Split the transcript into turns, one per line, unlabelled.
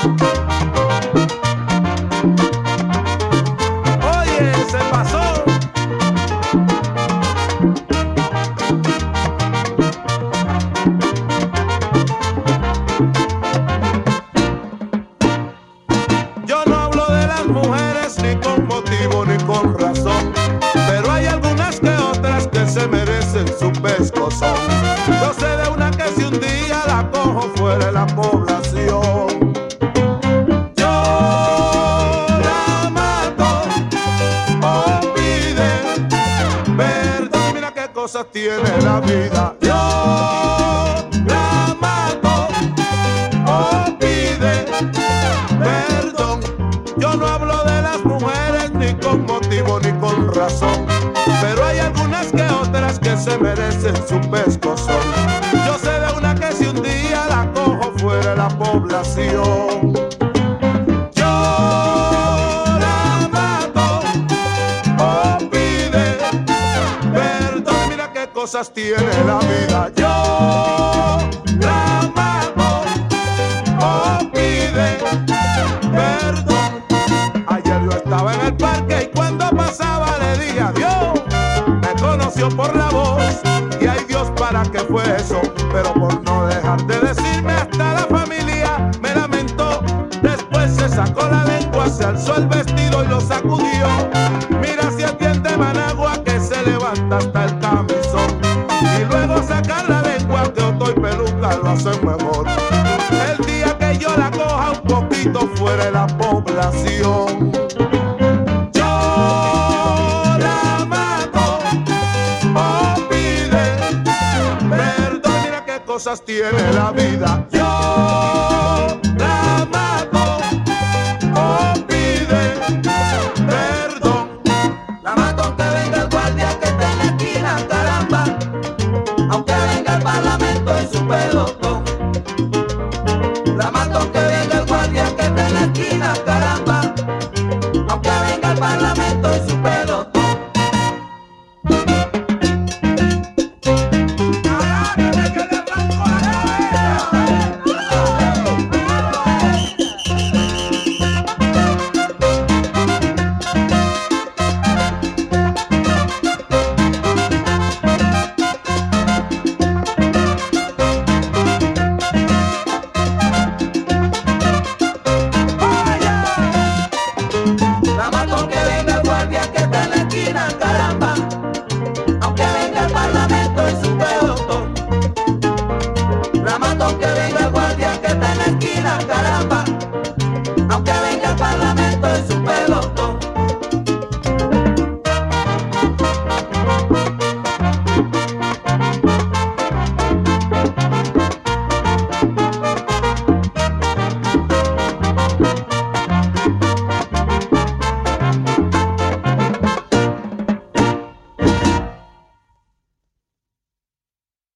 Oye, se pasó. Yo no hablo de las mujeres ni con motivo ni con razón, pero hay algunas que otras que se merecen su pescozón. Yo sé de una que si un día la cojo fuera de la población, yo la mato o pide perdón. Mira qué cosas tiene la vida. Yo la mato o pide perdón. Yo no hablo de las mujeres ni con motivo ni con razón, pero hay algunas que otras que se merecen su pescozón. Yo sé de una que si un día la cojo fuera de la población, yo la mato o pide perdón. Mira qué cosas tiene la vida. Yo la mato o pide perdón. Ayer yo estaba en el parque y cuando pasaba le dije adiós. Me conoció por la voz y ay Dios, ¿para qué fue eso? Pero por no dejar de decirme hasta la familia me lamentó. Después se sacó la lengua, se alzó el vestido y lo sacudió. Mira si atiende Managua que se levanta hasta el camisón. Y luego sacar la lengua de Otto y Peluca lo hacen mejor. El día que yo la coja un poquito fuera de la población, yo la mato o pide perdón. Mira qué cosas tiene la vida. Yo la mato o pide perdón.
La mato aunque venga el guardia que está en la esquina, caramba. Aunque venga el parlamento en su pelotón. La mato